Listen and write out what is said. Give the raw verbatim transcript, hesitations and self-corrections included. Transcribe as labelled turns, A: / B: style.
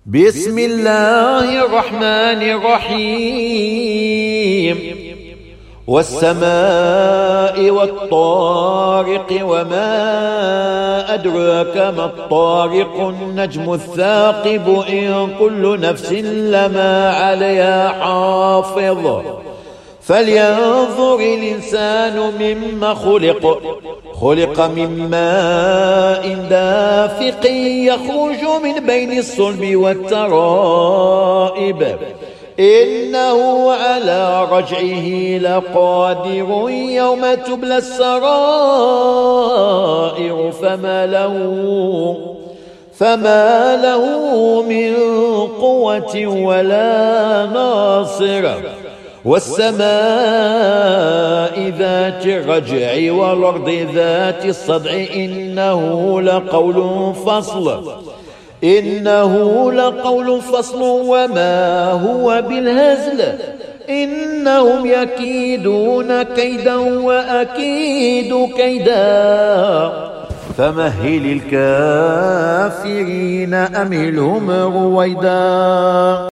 A: بسم الله الرحمن الرحيم والسماء والطارق وما أدراك ما الطارق النجم الثاقب إن كل نفس لما عليها حافظ فلينظر الإنسان مما خلق خلق من ماء دافق يخرج من بين الصلب والترائب إنه على رجعه لقادر يوم تبلى السرائر فما له فما له من قوة ولا ناصر والسماء ذات الرجع والأرض ذات الصدع إنه لقول فصل إنه لقول فصل وما هو بالهزل إنهم يكيدون كيدا وأكيد كيدا فمهل الكافرين أمهلهم رويدا.